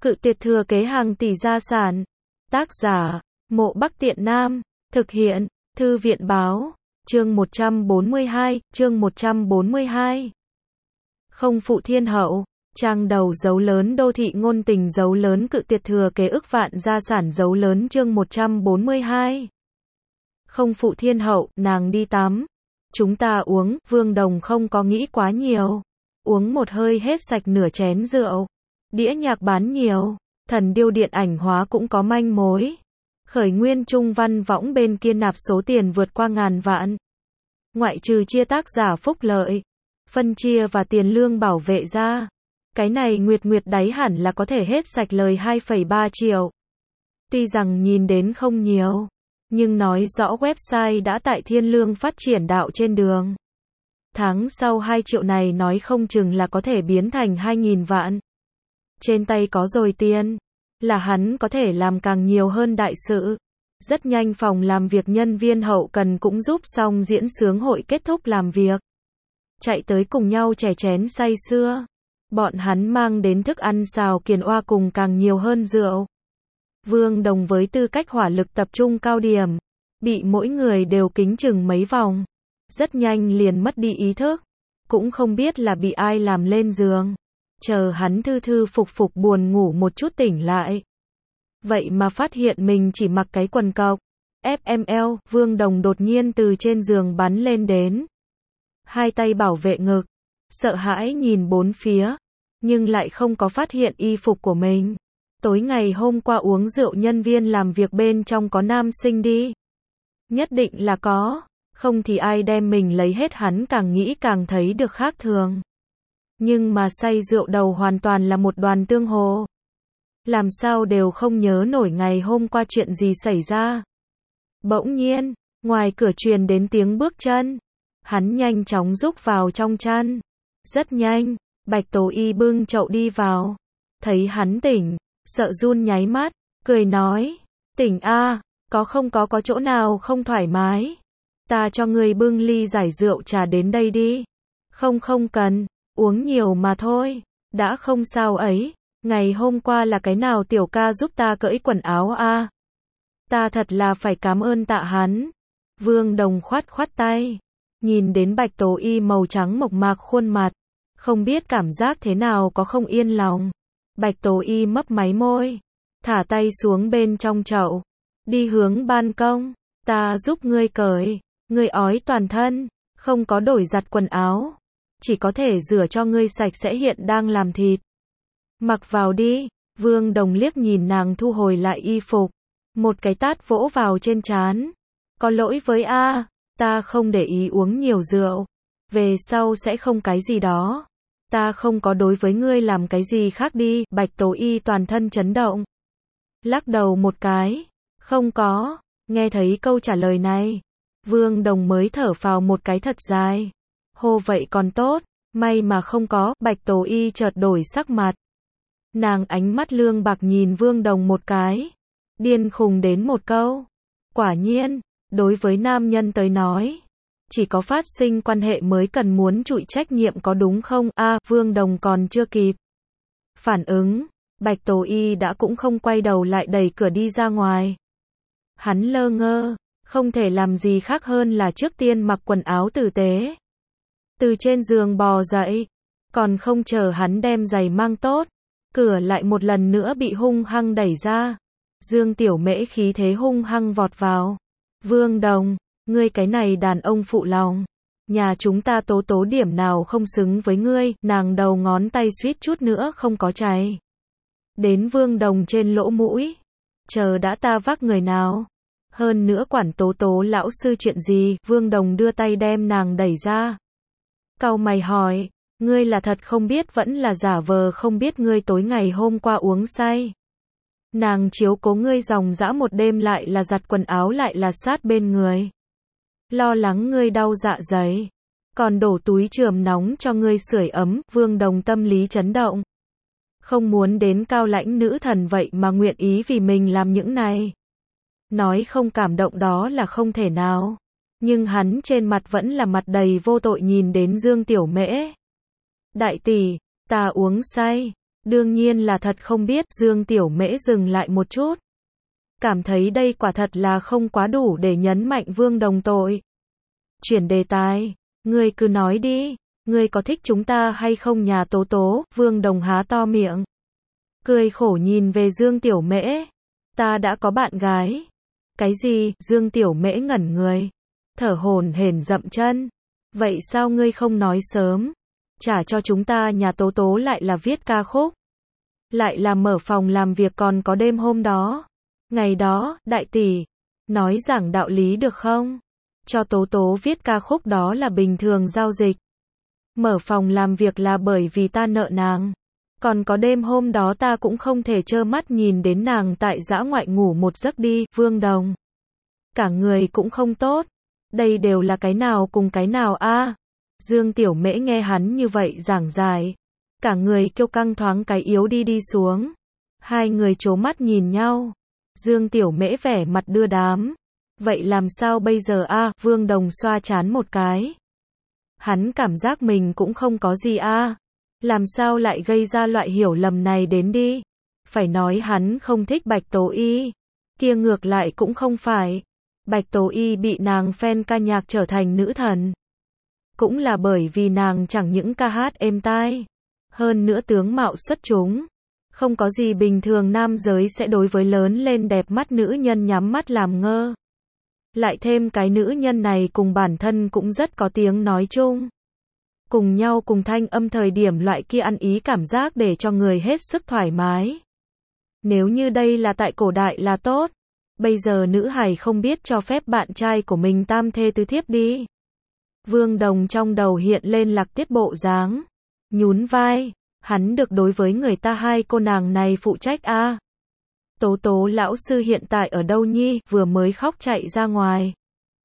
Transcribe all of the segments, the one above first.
Cự tuyệt thừa kế hàng tỷ gia sản. Tác giả, Mộ Bắc Tiện Nam. Thực hiện, Thư viện báo. Chương 142, chương 142. Không phụ thiên hậu. Trang đầu dấu lớn đô thị ngôn tình dấu lớn cự tuyệt thừa kế ức vạn gia sản dấu lớn chương 142. Không phụ thiên hậu, nàng đi tắm. Chúng ta uống, Vương Đồng không có nghĩ quá nhiều. Uống một hơi hết sạch nửa chén rượu. Đĩa nhạc bán nhiều, thần điêu điện ảnh hóa cũng có manh mối. Khởi nguyên trung văn võng bên kia nạp số tiền vượt qua ngàn vạn. Ngoại trừ chia tác giả phúc lợi, phân chia và tiền lương bảo vệ ra. Cái này Nguyệt Nguyệt đáy hẳn là có thể hết sạch lời 2,3 triệu. Tuy rằng nhìn đến không nhiều, nhưng nói rõ website đã tại Thiên Lương phát triển đạo trên đường. Tháng sau 2 triệu này nói không chừng là có thể biến thành 2.000 vạn. Trên tay có rồi tiền, là hắn có thể làm càng nhiều hơn đại sự. Rất nhanh phòng làm việc nhân viên hậu cần cũng giúp xong diễn sướng hội kết thúc làm việc. Chạy tới cùng nhau chè chén say sưa. Bọn hắn mang đến thức ăn xào kiền oa cùng càng nhiều hơn rượu. Vương Đồng với tư cách hỏa lực tập trung cao điểm, bị mỗi người đều kính chừng mấy vòng. Rất nhanh liền mất đi ý thức. Cũng không biết là bị ai làm lên giường. Chờ hắn thư thư phục phục buồn ngủ một chút tỉnh lại. Vậy mà phát hiện mình chỉ mặc cái quần cộc. FML, Vương Đồng đột nhiên từ trên giường bắn lên đến. Hai tay bảo vệ ngực. Sợ hãi nhìn bốn phía. Nhưng lại không có phát hiện y phục của mình. Tối ngày hôm qua uống rượu nhân viên làm việc bên trong có nam sinh đi. Nhất định là có. Không thì ai đem mình lấy hết hắn càng nghĩ càng thấy được khác thường. Nhưng mà say rượu đầu hoàn toàn là một đoàn tương hồ. Làm sao đều không nhớ nổi ngày hôm qua chuyện gì xảy ra. Bỗng nhiên, ngoài cửa truyền đến tiếng bước chân. Hắn nhanh chóng rúc vào trong chăn. Rất nhanh, Bạch Tố Y bưng chậu đi vào. Thấy hắn tỉnh, sợ run nháy mắt, cười nói. Tỉnh a, có không có chỗ nào không thoải mái. Ta cho người bưng ly giải rượu trà đến đây đi. Không cần. Uống nhiều mà thôi, đã không sao ấy. Ngày hôm qua là cái nào tiểu ca giúp ta cởi quần áo a? Ta thật là phải cảm ơn tạ hắn. Vương Đồng khoát tay, nhìn đến Bạch Tố Y màu trắng mộc mạc khuôn mặt, không biết cảm giác thế nào có không yên lòng. Bạch Tố Y mấp máy môi, thả tay xuống bên trong chậu, đi hướng ban công. Ta giúp ngươi cởi, ngươi ói toàn thân, không có đổi giặt quần áo. Chỉ có thể rửa cho ngươi sạch sẽ hiện đang làm thịt. Mặc vào đi. Vương Đồng liếc nhìn nàng thu hồi lại y phục. Một cái tát vỗ vào trên trán. Có lỗi với a, ta không để ý uống nhiều rượu. Về sau sẽ không cái gì đó. Ta không có đối với ngươi làm cái gì khác đi. Bạch Tố Y toàn thân chấn động. Lắc đầu một cái. Không có. Nghe thấy câu trả lời này. Vương Đồng mới thở phào một cái thật dài. Hô vậy còn tốt, may mà không có. Bạch Tố Y chợt đổi sắc mặt. Nàng ánh mắt lương bạc nhìn Vương Đồng một cái. Điên khùng đến một câu. Quả nhiên, đối với nam nhân tới nói, chỉ có phát sinh quan hệ mới cần muốn chịu trách nhiệm có đúng không? Vương Đồng còn chưa kịp phản ứng, Bạch Tố Y đã cũng không quay đầu lại đẩy cửa đi ra ngoài. Hắn lơ ngơ, không thể làm gì khác hơn là trước tiên mặc quần áo tử tế. Từ trên giường bò dậy, còn không chờ hắn đem giày mang tốt, cửa lại một lần nữa bị hung hăng đẩy ra. Dương Tiểu Mễ khí thế hung hăng vọt vào. Vương Đồng, ngươi cái này đàn ông phụ lòng. Nhà chúng ta tố điểm nào không xứng với ngươi, nàng đầu ngón tay suýt chút nữa không có chảy đến Vương Đồng trên lỗ mũi. Chờ đã ta vác người nào. Hơn nữa quản tố lão sư chuyện gì, Vương Đồng đưa tay đem nàng đẩy ra. Cau mày hỏi, ngươi là thật không biết vẫn là giả vờ không biết ngươi tối ngày hôm qua uống say. Nàng chiếu cố ngươi dòng dã một đêm lại là giặt quần áo lại là sát bên người. Lo lắng ngươi đau dạ dày. Còn đổ túi chườm nóng cho ngươi sưởi ấm, Vương Đồng tâm lý chấn động. Không muốn đến cao lãnh nữ thần vậy mà nguyện ý vì mình làm những này. Nói không cảm động đó là không thể nào. Nhưng hắn trên mặt vẫn là mặt đầy vô tội nhìn đến Dương Tiểu Mễ. Đại tỷ, ta uống say. Đương nhiên là thật không biết, Dương Tiểu Mễ dừng lại một chút. Cảm thấy đây quả thật là không quá đủ để nhấn mạnh Vương Đồng tội. Chuyển đề tài, ngươi cứ nói đi, ngươi có thích chúng ta hay không nhà Tố Tố, Vương Đồng há to miệng. Cười khổ nhìn về Dương Tiểu Mễ, ta đã có bạn gái. Cái gì, Dương Tiểu Mễ ngẩn người, thở hổn hển dậm chân. Vậy sao ngươi không nói sớm, trả cho chúng ta nhà Tố Tố lại là viết ca khúc, lại là mở phòng làm việc còn có đêm hôm đó. Ngày đó, đại tỷ, nói giảng đạo lý được không? Cho Tố Tố viết ca khúc đó là bình thường giao dịch. Mở phòng làm việc là bởi vì ta nợ nàng. Còn có đêm hôm đó ta cũng không thể trơ mắt nhìn đến nàng tại dã ngoại ngủ một giấc đi, Vương Đồng. Cả người cũng không tốt. Đây đều là cái nào cùng cái nào a? Dương Tiểu Mễ nghe hắn như vậy giảng giải. Cả người kiêu căng thoáng cái yếu đi xuống. Hai người trố mắt nhìn nhau. Dương Tiểu Mễ vẻ mặt đưa đám. Vậy làm sao bây giờ a? Vương Đồng xoa trán một cái. Hắn cảm giác mình cũng không có gì a. Làm sao lại gây ra loại hiểu lầm này đến đi. Phải nói hắn không thích Bạch Tố Y. Kia ngược lại cũng không phải. Bạch Tố Y bị nàng fan ca nhạc trở thành nữ thần. Cũng là bởi vì nàng chẳng những ca hát êm tai. Hơn nữa tướng mạo xuất chúng. Không có gì bình thường nam giới sẽ đối với lớn lên đẹp mắt nữ nhân nhắm mắt làm ngơ. Lại thêm cái nữ nhân này cùng bản thân cũng rất có tiếng nói chung. Cùng nhau cùng thanh âm thời điểm loại kia ăn ý cảm giác để cho người hết sức thoải mái. Nếu như đây là tại cổ đại là tốt. Bây giờ nữ hài không biết cho phép bạn trai của mình tam thê tứ thiếp đi. Vương Đồng trong đầu hiện lên Lạc Tiết bộ dáng. Nhún vai. Hắn được đối với người ta hai cô nàng này phụ trách a. Tố Tố lão sư hiện tại ở đâu nhi, vừa mới khóc chạy ra ngoài.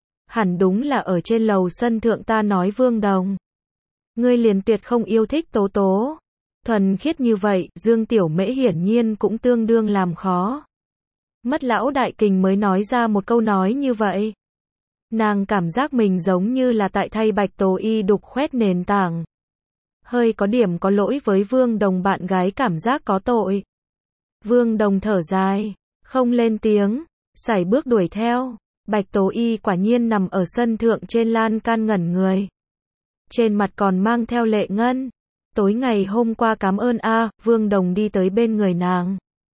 Hẳn đúng là ở trên lầu sân thượng ta nói Vương Đồng. Ngươi liền tuyệt không yêu thích Tố Tố. Thuần khiết như vậy, Dương Tiểu Mễ hiển nhiên cũng tương đương làm khó. Mất lão đại kình mới nói ra một câu nói như vậy. Nàng cảm giác mình giống như là tại thay Bạch Tố Y đục khoét nền tảng. Hơi có điểm có lỗi với Vương Đồng bạn gái cảm giác có tội. Vương Đồng thở dài, không lên tiếng, sải bước đuổi theo. Bạch Tố Y quả nhiên nằm ở sân thượng trên lan can ngẩn người. Trên mặt còn mang theo lệ ngân. Tối ngày hôm qua cảm ơn a. Vương Đồng đi tới bên người nàng.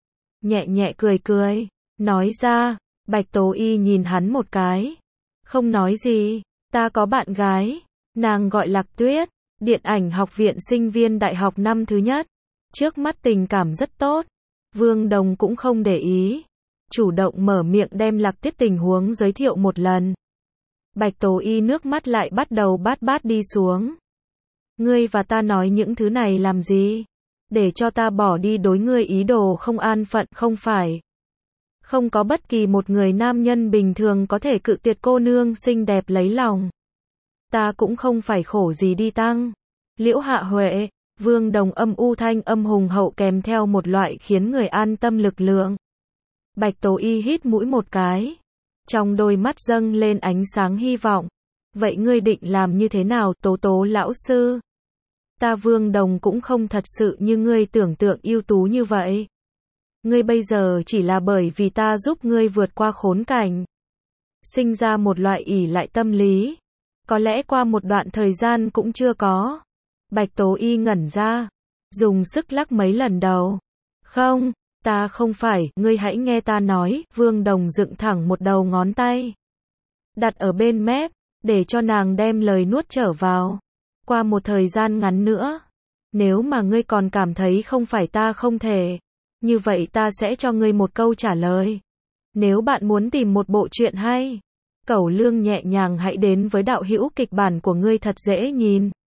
Nhẹ nhẹ cười, nói ra. Bạch Tố Y nhìn hắn một cái. Không nói gì, ta có bạn gái. Nàng gọi Lạc Tuyết, điện ảnh học viện sinh viên đại học năm thứ nhất. Trước mắt tình cảm rất tốt. Vương Đồng cũng không để ý. Chủ động mở miệng đem Lạc Tuyết tình huống giới thiệu một lần. Bạch Tố Y nước mắt lại bắt đầu bát đi xuống. Ngươi và ta nói những thứ này làm gì? Để cho ta bỏ đi đối ngươi ý đồ không an phận không phải. Không có bất kỳ một người nam nhân bình thường có thể cự tuyệt cô nương xinh đẹp lấy lòng. Ta cũng không phải khổ gì đi tăng. Liễu Hạ Huệ, Vương Đồng âm u thanh âm hùng hậu kèm theo một loại khiến người an tâm lực lượng. Bạch Tố Y hít mũi một cái. Trong đôi mắt dâng lên ánh sáng hy vọng. Vậy ngươi định làm như thế nào Tố Tố lão sư? Ta Vương Đồng cũng không thật sự như ngươi tưởng tượng ưu tú như vậy. Ngươi bây giờ chỉ là bởi vì ta giúp ngươi vượt qua khốn cảnh. Sinh ra một loại ỷ lại tâm lý. Có lẽ qua một đoạn thời gian cũng chưa có. Bạch Tố Y ngẩn ra. Dùng sức lắc mấy lần đầu. Không, ta không phải, ngươi hãy nghe ta nói. Vương Đồng dựng thẳng một đầu ngón tay. Đặt ở bên mép, để cho nàng đem lời nuốt trở vào. Qua một thời gian ngắn nữa. Nếu mà ngươi còn cảm thấy không phải ta không thể. Như vậy ta sẽ cho ngươi một câu trả lời. Nếu bạn muốn tìm một bộ truyện hay, cẩu lương nhẹ nhàng hãy đến với đạo hữu kịch bản của ngươi thật dễ nhìn.